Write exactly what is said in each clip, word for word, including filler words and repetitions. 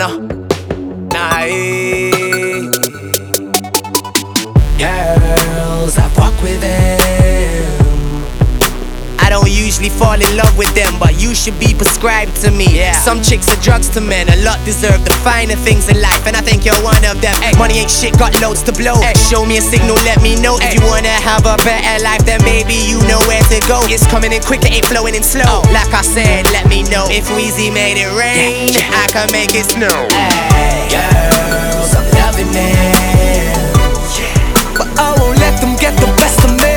Ghana. Nah, eh. Girls, I fuck with them. I don't usually fall in love with them, but you should be prescribed to me. Yeah. Some chicks are drugs to men, a lot deserve the finer things in life, and I think you're one of them. Ay. Money ain't shit, got loads to blow. Ay. Show me a signal, let me know. Ay. If you wanna have a better life, then maybe you know where to go. It's coming in quick, it ain't flowing in slow. Oh. Like I said, let me know. If Weezy made it rain, yeah. Yeah. I can make it snow. Ay. Girls, I'm loving them, yeah. But I won't let them get the best of me.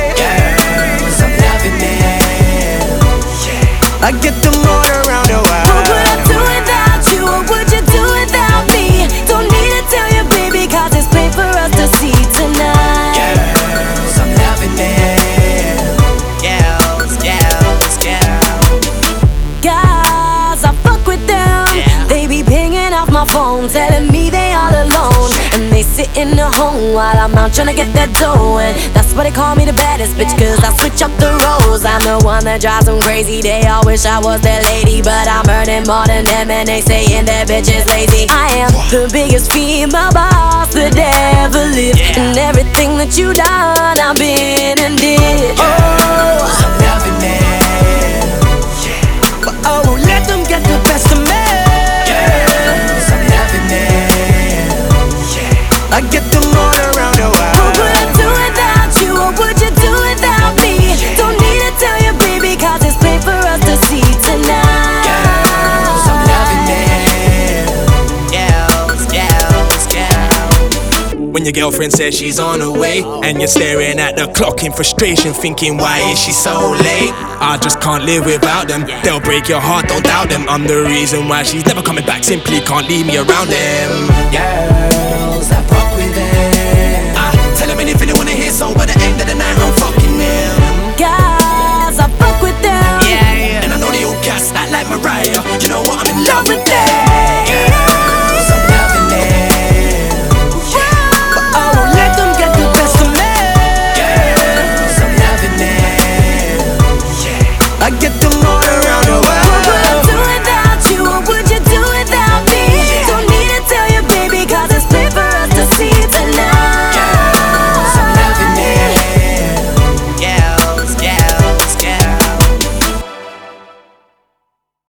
I get them all around the world. What would I do without you? What would you do without me? Don't need to tell you, baby, cause it's plain for us to see tonight. Girls, I'm loving them. Girls, girls, girls. Guys, I fuck with them. Yeah. They be pinging off my phone, telling me they all alone. And they sit in the home while I'm out trying to get that dough. And that's why they call me the baddest bitch, cause I switch up the roles. I'm the one that drives them crazy. They all wish I was their lady, but I'm earning more than them, and they saying that bitch is lazy. I am the biggest female boss that ever lived, and everything that you done, I've been and did. Oh, I'm loving them, but I won't let them get the best of me. Girls, I'm loving them, I get them all around the world. What would I do without you? What would you do without me? Don't need to tell you, baby, cause it's plain for us to see tonight. Girls, I'm loving them. Girls, girls, girls. When your girlfriend says she's on her way, and you're staring at the clock in frustration, thinking, why is she so late? I just can't live without them. They'll break your heart, don't doubt them. I'm the reason why she's never coming back, simply can't leave me around them. Girls,